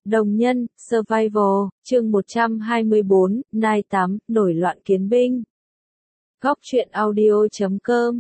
Đồng nhân, Survival, chương 124, Night 8, nổi loạn kiến binh. Góc truyện audio.com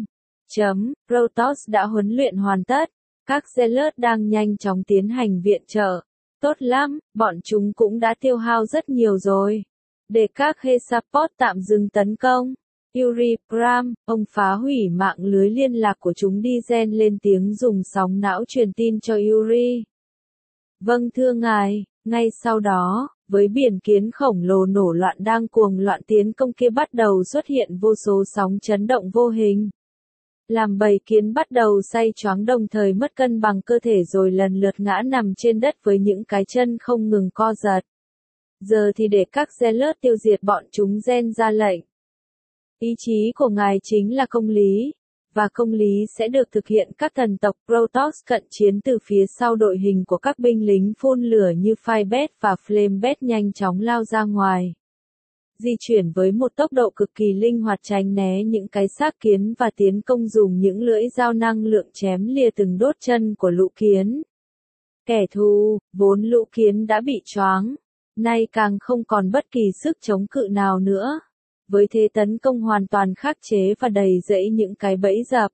Protoss đã huấn luyện hoàn tất. Các zealot đang nhanh chóng tiến hành viện trợ. Tốt lắm, bọn chúng cũng đã tiêu hao rất nhiều rồi. Để các Hexapod tạm dừng tấn công. Yuri Pram, ông phá hủy mạng lưới liên lạc của chúng đi gen lên tiếng dùng sóng não truyền tin cho Yuri. Vâng thưa ngài, ngay sau đó, với biển kiến khổng lồ nổ loạn đang cuồng loạn tiến công kia bắt đầu xuất hiện vô số sóng chấn động vô hình. Làm bầy kiến bắt đầu say choáng đồng thời mất cân bằng cơ thể rồi lần lượt ngã nằm trên đất với những cái chân không ngừng co giật. Giờ thì để các zealot tiêu diệt bọn chúng gen ra lệnh. Ý chí của ngài chính là công lý, và công lý sẽ được thực hiện. Các thần tộc Protoss cận chiến từ phía sau đội hình của các binh lính phun lửa như Firebird và Flamebird nhanh chóng lao ra ngoài. Di chuyển với một tốc độ cực kỳ linh hoạt tránh né những cái xác kiến và tiến công dùng những lưỡi dao năng lượng chém lìa từng đốt chân của lũ kiến. Kẻ thù, vốn lũ kiến đã bị choáng, nay càng không còn bất kỳ sức chống cự nào nữa. Với thế tấn công hoàn toàn khắc chế và đầy rẫy những cái bẫy dập.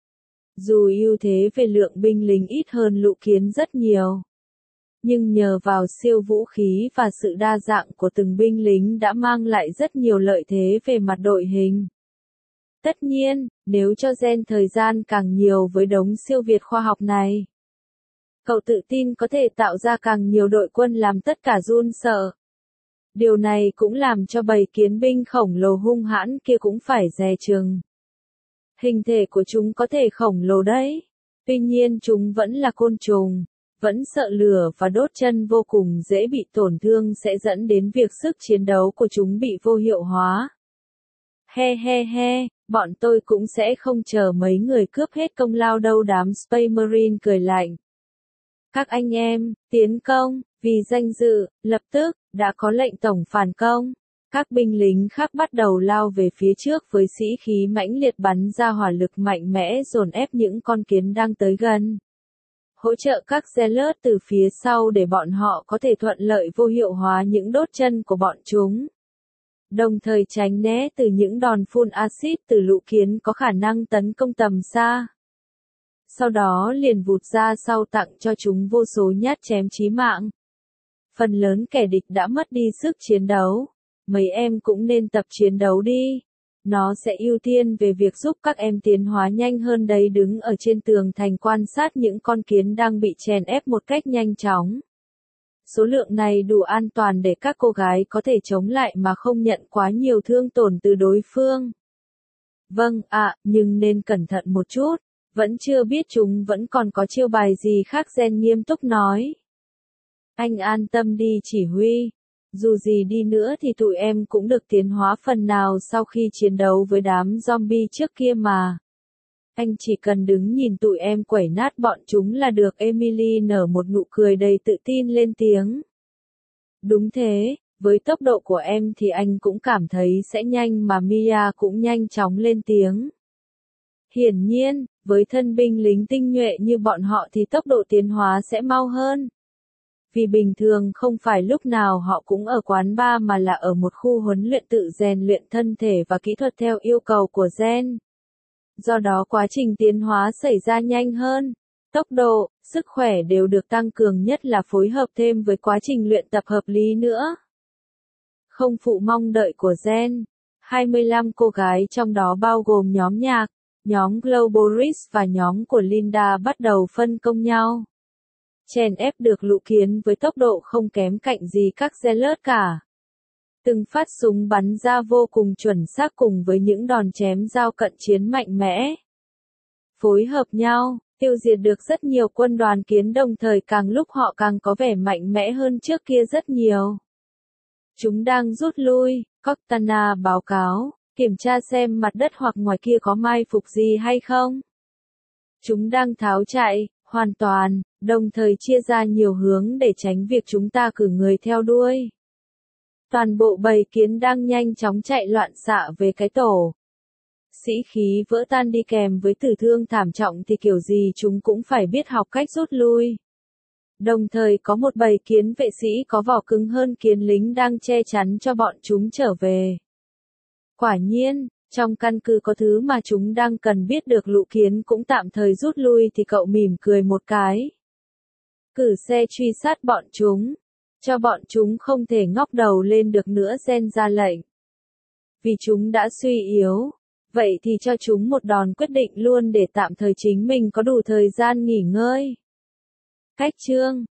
Dù ưu thế về lượng binh lính ít hơn lũ kiến rất nhiều, nhưng nhờ vào siêu vũ khí và sự đa dạng của từng binh lính đã mang lại rất nhiều lợi thế về mặt đội hình. Tất nhiên, nếu cho gen thời gian càng nhiều với đống siêu việt khoa học này, cậu tự tin có thể tạo ra càng nhiều đội quân làm tất cả run sợ. Điều này cũng làm cho bầy kiến binh khổng lồ hung hãn kia cũng phải dè chừng. Hình thể của chúng có thể khổng lồ đấy, tuy nhiên chúng vẫn là côn trùng, vẫn sợ lửa và đốt chân vô cùng dễ bị tổn thương sẽ dẫn đến việc sức chiến đấu của chúng bị vô hiệu hóa. He, bọn tôi cũng sẽ không chờ mấy người cướp hết công lao đâu. Đám Space Marine cười lạnh. Các anh em, tiến công, vì danh dự, lập tức, đã có lệnh tổng phản công. Các binh lính khác bắt đầu lao về phía trước với sĩ khí mãnh liệt bắn ra hỏa lực mạnh mẽ dồn ép những con kiến đang tới gần. Hỗ trợ các zealot từ phía sau để bọn họ có thể thuận lợi vô hiệu hóa những đốt chân của bọn chúng. Đồng thời tránh né từ những đòn phun axit từ lũ kiến có khả năng tấn công tầm xa. Sau đó liền vụt ra sau tặng cho chúng vô số nhát chém chí mạng. Phần lớn kẻ địch đã mất đi sức chiến đấu. Mấy em cũng nên tập chiến đấu đi. Nó sẽ ưu tiên về việc giúp các em tiến hóa nhanh hơn đấy. Đứng ở trên tường thành quan sát những con kiến đang bị chèn ép một cách nhanh chóng. Số lượng này đủ an toàn để các cô gái có thể chống lại mà không nhận quá nhiều thương tổn từ đối phương. Vâng ạ, nhưng nên cẩn thận một chút. Vẫn chưa biết chúng vẫn còn có chiêu bài gì khác. Gen nghiêm túc nói. Anh an tâm đi chỉ huy. Dù gì đi nữa thì tụi em cũng được tiến hóa phần nào sau khi chiến đấu với đám zombie trước kia mà. Anh chỉ cần đứng nhìn tụi em quẩy nát bọn chúng là được. Emily nở một nụ cười đầy tự tin lên tiếng. Đúng thế, với tốc độ của em thì anh cũng cảm thấy sẽ nhanh mà. Mia cũng nhanh chóng lên tiếng. Hiển nhiên, với thân binh lính tinh nhuệ như bọn họ thì tốc độ tiến hóa sẽ mau hơn. Vì bình thường không phải lúc nào họ cũng ở quán bar mà là ở một khu huấn luyện tự rèn luyện thân thể và kỹ thuật theo yêu cầu của gen. Do đó quá trình tiến hóa xảy ra nhanh hơn. Tốc độ, sức khỏe đều được tăng cường, nhất là phối hợp thêm với quá trình luyện tập hợp lý nữa. Không phụ mong đợi của gen. 25 cô gái trong đó bao gồm nhóm nhạc, nhóm Globoris và nhóm của Linda bắt đầu phân công nhau. Chèn ép được lũ kiến với tốc độ không kém cạnh gì các zealot cả. Từng phát súng bắn ra vô cùng chuẩn xác cùng với những đòn chém dao cận chiến mạnh mẽ. Phối hợp nhau, tiêu diệt được rất nhiều quân đoàn kiến, đồng thời càng lúc họ càng có vẻ mạnh mẽ hơn trước kia rất nhiều. Chúng đang rút lui, Cortana báo cáo, kiểm tra xem mặt đất hoặc ngoài kia có mai phục gì hay không. Chúng đang tháo chạy, hoàn toàn, đồng thời chia ra nhiều hướng để tránh việc chúng ta cử người theo đuôi. Toàn bộ bầy kiến đang nhanh chóng chạy loạn xạ về cái tổ. Sĩ khí vỡ tan đi kèm với tử thương thảm trọng thì kiểu gì chúng cũng phải biết học cách rút lui. Đồng thời có một bầy kiến vệ sĩ có vỏ cứng hơn kiến lính đang che chắn cho bọn chúng trở về. Quả nhiên, trong căn cứ có thứ mà chúng đang cần biết được. Lũ kiến cũng tạm thời rút lui thì cậu mỉm cười một cái. Cử xe truy sát bọn chúng. Cho bọn chúng không thể ngóc đầu lên được nữa. Gen ra lệnh. Vì chúng đã suy yếu. Vậy thì cho chúng một đòn quyết định luôn để tạm thời chính mình có đủ thời gian nghỉ ngơi. Cách chương